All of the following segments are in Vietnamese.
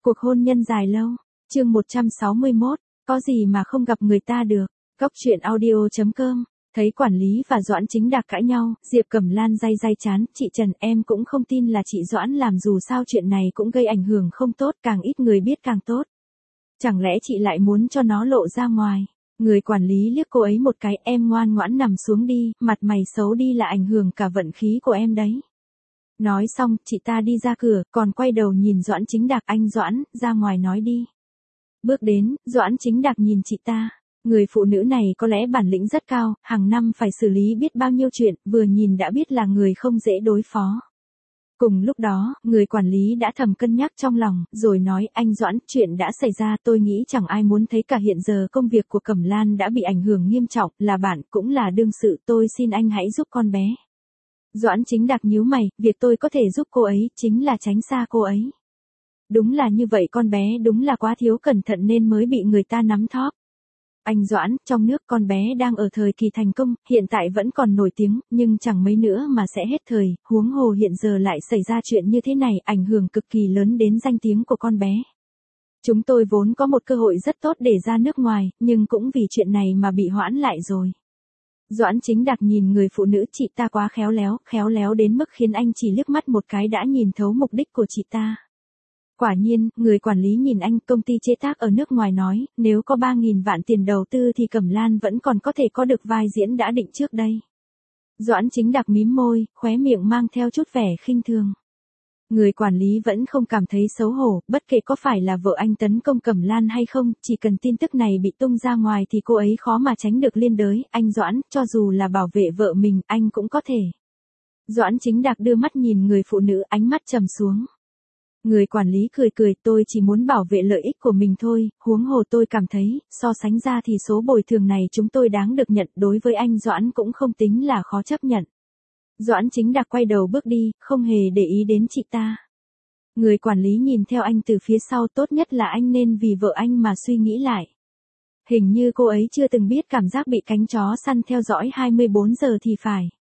Cuộc hôn nhân dài lâu. Chương 161, có gì mà không gặp người ta được. Góc truyện audio.com. Thấy quản lý và Doãn Chính Đạc cãi nhau, Diệp Cẩm Lan day day chán, chị Trần em cũng không tin là chị Doãn làm, dù sao chuyện này cũng gây ảnh hưởng không tốt, càng ít người biết càng tốt. Chẳng lẽ chị lại muốn cho nó lộ ra ngoài? Người quản lý liếc cô ấy một cái, em ngoan ngoãn nằm xuống đi, mặt mày xấu đi là ảnh hưởng cả vận khí của em đấy. Nói xong, chị ta đi ra cửa, còn quay đầu nhìn Doãn Chính Đạc, anh Doãn, ra ngoài nói đi. Bước đến, Doãn Chính Đạc nhìn chị ta. Người phụ nữ này có lẽ bản lĩnh rất cao, hàng năm phải xử lý biết bao nhiêu chuyện, vừa nhìn đã biết là người không dễ đối phó. Cùng lúc đó, người quản lý đã thầm cân nhắc trong lòng, rồi nói, anh Doãn, chuyện đã xảy ra tôi nghĩ chẳng ai muốn thấy cả, hiện giờ công việc của Cẩm Lan đã bị ảnh hưởng nghiêm trọng, là bạn cũng là đương sự, tôi xin anh hãy giúp con bé. Doãn Chính Đạc nhíu mày, việc tôi có thể giúp cô ấy, chính là tránh xa cô ấy. Đúng là như vậy, con bé đúng là quá thiếu cẩn thận nên mới bị người ta nắm thóp. Anh Doãn, trong nước con bé đang ở thời kỳ thành công, hiện tại vẫn còn nổi tiếng, nhưng chẳng mấy nữa mà sẽ hết thời, huống hồ hiện giờ lại xảy ra chuyện như thế này, ảnh hưởng cực kỳ lớn đến danh tiếng của con bé. Chúng tôi vốn có một cơ hội rất tốt để ra nước ngoài, nhưng cũng vì chuyện này mà bị hoãn lại rồi. Doãn Chính Đạc nhìn người phụ nữ, chị ta quá khéo léo đến mức khiến anh chỉ liếc mắt một cái đã nhìn thấu mục đích của chị ta. Quả nhiên, người quản lý nhìn anh, công ty chế tác ở nước ngoài nói, nếu có 3.000 vạn tiền đầu tư thì Cẩm Lan vẫn còn có thể có được vai diễn đã định trước đây. Doãn Chính Đạc mím môi, khóe miệng mang theo chút vẻ khinh thường. Người quản lý vẫn không cảm thấy xấu hổ, bất kể có phải là vợ anh tấn công Cẩm Lan hay không, chỉ cần tin tức này bị tung ra ngoài thì cô ấy khó mà tránh được liên đới, anh Doãn, cho dù là bảo vệ vợ mình, anh cũng có thể. Doãn Chính Đạc đưa mắt nhìn người phụ nữ, ánh mắt trầm xuống. Người quản lý cười, tôi chỉ muốn bảo vệ lợi ích của mình thôi, huống hồ tôi cảm thấy, so sánh ra thì số bồi thường này chúng tôi đáng được nhận, đối với anh Doãn cũng không tính là khó chấp nhận. Doãn Chính Đạc quay đầu bước đi, không hề để ý đến chị ta. Người quản lý nhìn theo anh từ phía sau, tốt nhất là anh nên vì vợ anh mà suy nghĩ lại. Hình như cô ấy chưa từng biết cảm giác bị cánh chó săn theo dõi 24 giờ thì phải.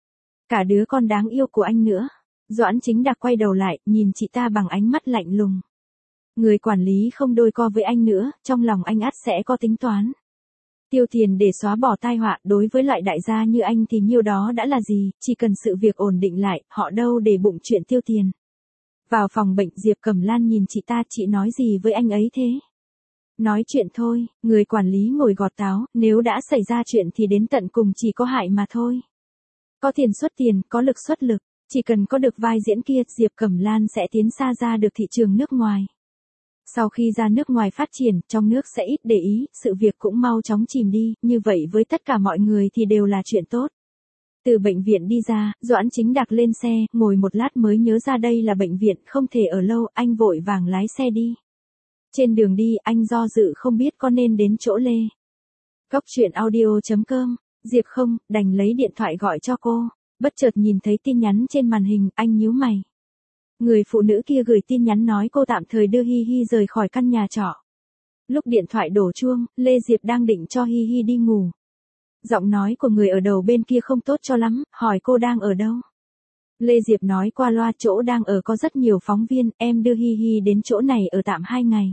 Cả đứa con đáng yêu của anh nữa. Doãn Chính Đạc quay đầu lại, nhìn chị ta bằng ánh mắt lạnh lùng. Người quản lý không đôi co với anh nữa, trong lòng anh ắt sẽ có tính toán. Tiêu tiền để xóa bỏ tai họa, đối với loại đại gia như anh thì nhiêu đó đã là gì, chỉ cần sự việc ổn định lại, họ đâu để bụng chuyện tiêu tiền. Vào phòng bệnh, Diệp Cẩm Lan nhìn chị ta, chị nói gì với anh ấy thế? Nói chuyện thôi, người quản lý ngồi gọt táo, nếu đã xảy ra chuyện thì đến tận cùng chỉ có hại mà thôi. Có tiền xuất tiền, có lực xuất lực. Chỉ cần có được vai diễn kia, Diệp Cẩm Lan sẽ tiến xa ra được thị trường nước ngoài. Sau khi ra nước ngoài phát triển, trong nước sẽ ít để ý, sự việc cũng mau chóng chìm đi, như vậy với tất cả mọi người thì đều là chuyện tốt. Từ bệnh viện đi ra, Doãn Chính Đạc lên xe, ngồi một lát mới nhớ ra đây là bệnh viện, không thể ở lâu, anh vội vàng lái xe đi. Trên đường đi, anh do dự không biết có nên đến chỗ Lê. Góc truyện audio.com, Diệp không, đành lấy điện thoại gọi cho cô. Bất chợt nhìn thấy tin nhắn trên màn hình, anh nhíu mày. Người phụ nữ kia gửi tin nhắn nói cô tạm thời đưa Hi Hi rời khỏi căn nhà trọ. Lúc điện thoại đổ chuông, Lê Diệp đang định cho Hi Hi đi ngủ. Giọng nói của người ở đầu bên kia không tốt cho lắm, hỏi cô đang ở đâu. Lê Diệp nói qua loa, chỗ đang ở có rất nhiều phóng viên, em đưa Hi Hi đến chỗ này ở tạm 2 ngày.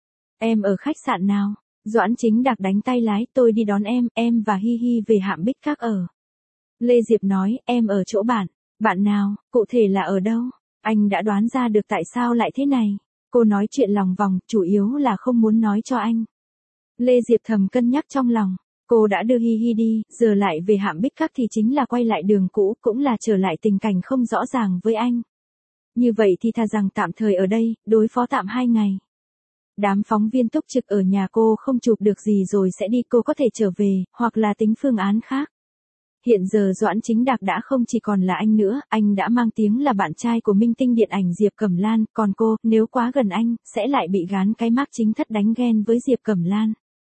Em ở khách sạn nào? Doãn Chính Đạc đánh tay lái, tôi đi đón em và Hi Hi về Hạm Bích Các ở. Lê Diệp nói, em ở chỗ bạn. Bạn nào, cụ thể là ở đâu? Anh đã đoán ra được tại sao lại thế này. Cô nói chuyện lòng vòng, chủ yếu là không muốn nói cho anh. Lê Diệp thầm cân nhắc trong lòng. Cô đã đưa Hi Hi đi, giờ lại về Hạm Bích Các thì chính là quay lại đường cũ, cũng là trở lại tình cảnh không rõ ràng với anh. Như vậy thì thà rằng tạm thời ở đây, đối phó tạm 2 ngày. Đám phóng viên túc trực ở nhà cô không chụp được gì rồi sẽ đi, cô có thể trở về, hoặc là tính phương án khác. Hiện giờ Doãn Chính Đạc đã không chỉ còn là anh nữa, anh đã mang tiếng là bạn trai của minh tinh điện ảnh Diệp Cẩm Lan, còn cô, nếu quá gần anh, sẽ lại bị gán cái mác chính thất đánh ghen với Diệp Cẩm Lan.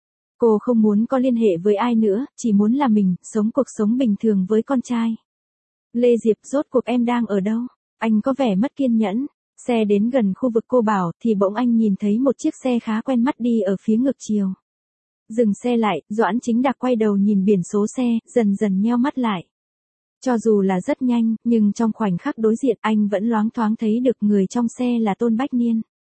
Cô không muốn có liên hệ với ai nữa, chỉ muốn là mình, sống cuộc sống bình thường với con trai. Lê Diệp, rốt cuộc em đang ở đâu? Anh có vẻ mất kiên nhẫn. Xe đến gần khu vực cô bảo, thì bỗng anh nhìn thấy một chiếc xe khá quen mắt đi ở phía ngược chiều. Dừng xe lại, Doãn Chính Đạc quay đầu nhìn biển số xe, dần dần nheo mắt lại. Cho dù là rất nhanh, nhưng trong khoảnh khắc đối diện anh vẫn loáng thoáng thấy được người trong xe là Tôn Bách Niên.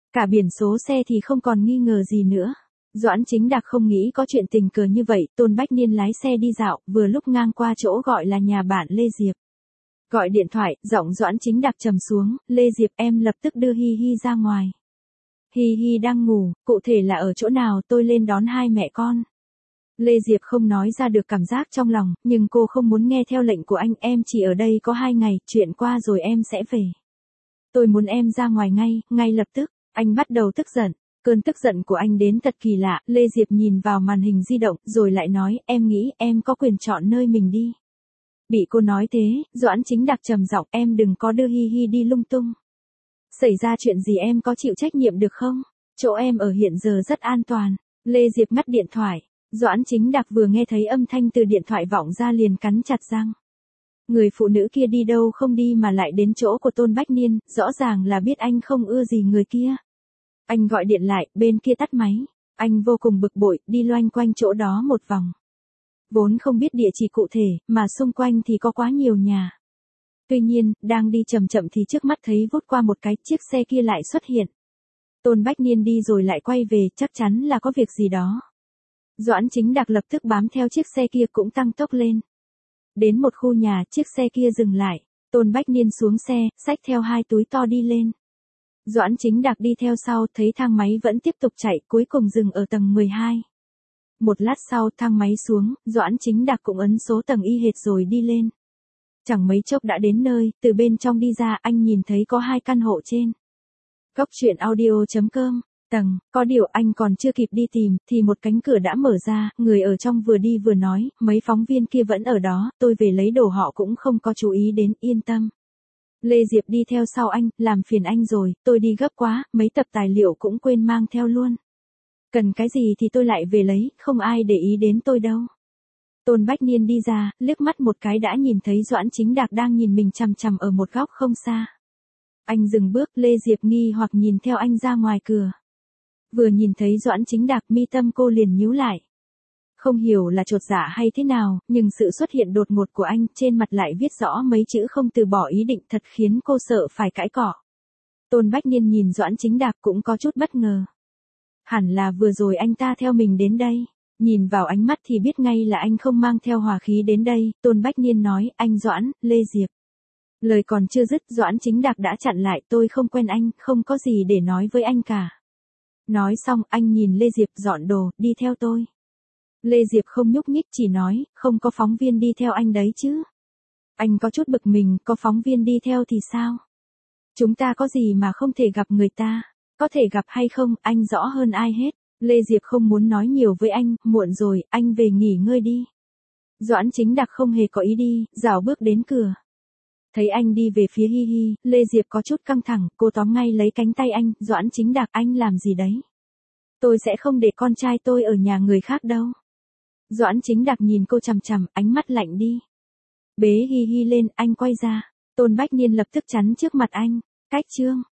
Cả biển số xe thì không còn nghi ngờ gì nữa. Doãn Chính Đạc không nghĩ có chuyện tình cờ như vậy, Tôn Bách Niên lái xe đi dạo, vừa lúc ngang qua chỗ gọi là nhà bạn Lê Diệp. Gọi điện thoại, giọng Doãn Chính Đạc trầm xuống, Lê Diệp em lập tức đưa Hi Hi ra ngoài. Hi Hi đang ngủ, cụ thể là ở chỗ nào tôi lên đón hai mẹ con. Lê Diệp không nói ra được cảm giác trong lòng, nhưng cô không muốn nghe theo lệnh của anh, em chỉ ở đây có 2 ngày, chuyện qua rồi em sẽ về. Tôi muốn em ra ngoài ngay lập tức. Anh bắt đầu tức giận. Cơn tức giận của anh đến thật kỳ lạ, Lê Diệp nhìn vào màn hình di động, rồi lại nói, em nghĩ em có quyền chọn nơi mình đi. Bị cô nói thế, Doãn Chính Đạc trầm giọng, em đừng có đưa Hi Hi đi lung tung. Xảy ra chuyện gì em có chịu trách nhiệm được không? Chỗ em ở hiện giờ rất an toàn. Lê Diệp ngắt điện thoại. Doãn Chính Đạc vừa nghe thấy âm thanh từ điện thoại vọng ra liền cắn chặt răng. Người phụ nữ kia đi đâu không đi mà lại đến chỗ của Tôn Bách Niên, rõ ràng là biết anh không ưa gì người kia. Anh gọi điện lại, bên kia tắt máy. Anh vô cùng bực bội, đi loanh quanh chỗ đó một vòng. Vốn không biết địa chỉ cụ thể, mà xung quanh thì có quá nhiều nhà. Tuy nhiên, đang đi chậm chậm thì trước mắt thấy vút qua một cái, chiếc xe kia lại xuất hiện. Tôn Bách Niên đi rồi lại quay về, chắc chắn là có việc gì đó. Doãn Chính Đạc lập tức bám theo chiếc xe kia cũng tăng tốc lên. Đến một khu nhà, chiếc xe kia dừng lại. Tôn Bách Niên xuống xe, xách theo 2 túi to đi lên. Doãn Chính Đạc đi theo sau, thấy thang máy vẫn tiếp tục chạy, cuối cùng dừng ở tầng 12. Một lát sau thang máy xuống, Doãn Chính Đạc cũng ấn số tầng y hệt rồi đi lên. Chẳng mấy chốc đã đến nơi, từ bên trong đi ra anh nhìn thấy có 2 căn hộ trên. Góc truyện audio.com. Tầng, có điều anh còn chưa kịp đi tìm, thì một cánh cửa đã mở ra, người ở trong vừa đi vừa nói, mấy phóng viên kia vẫn ở đó, tôi về lấy đồ họ cũng không có chú ý đến, yên tâm. Lê Diệp đi theo sau anh, làm phiền anh rồi, tôi đi gấp quá, mấy tập tài liệu cũng quên mang theo luôn. Cần cái gì thì tôi lại về lấy, không ai để ý đến tôi đâu. Tôn Bách Niên đi ra, liếc mắt một cái đã nhìn thấy Doãn Chính Đạc đang nhìn mình chằm chằm ở một góc không xa. Anh dừng bước, Lê Diệp nghi hoặc nhìn theo anh ra ngoài cửa. Vừa nhìn thấy Doãn Chính Đạc, mi tâm cô liền nhíu lại. Không hiểu là chột dạ hay thế nào, nhưng sự xuất hiện đột ngột của anh trên mặt lại viết rõ mấy chữ không từ bỏ ý định, thật khiến cô sợ phải cãi cọ. Tôn Bách Niên nhìn Doãn Chính Đạc cũng có chút bất ngờ. Hẳn là vừa rồi anh ta theo mình đến đây. Nhìn vào ánh mắt thì biết ngay là anh không mang theo hòa khí đến đây. Tôn Bách Niên nói, anh Doãn, Lê Diệp. Lời còn chưa dứt, Doãn Chính Đạc đã chặn lại, tôi không quen anh, không có gì để nói với anh cả. Nói xong, anh nhìn Lê Diệp, dọn đồ, đi theo tôi. Lê Diệp không nhúc nhích, chỉ nói, không có phóng viên đi theo anh đấy chứ. Anh có chút bực mình, có phóng viên đi theo thì sao? Chúng ta có gì mà không thể gặp người ta? Có thể gặp hay không, anh rõ hơn ai hết. Lê Diệp không muốn nói nhiều với anh, muộn rồi, anh về nghỉ ngơi đi. Doãn Chính Đạc không hề có ý đi, rảo bước đến cửa. Thấy anh đi về phía Hi Hi, Lê Diệp có chút căng thẳng, cô tóm ngay lấy cánh tay anh, Doãn Chính Đạc, anh làm gì đấy? Tôi sẽ không để con trai tôi ở nhà người khác đâu. Doãn Chính Đạc nhìn cô chằm chằm, ánh mắt lạnh đi. Bế Hi Hi lên, anh quay ra. Tôn Bách Niên lập tức chắn trước mặt anh. Cách chương.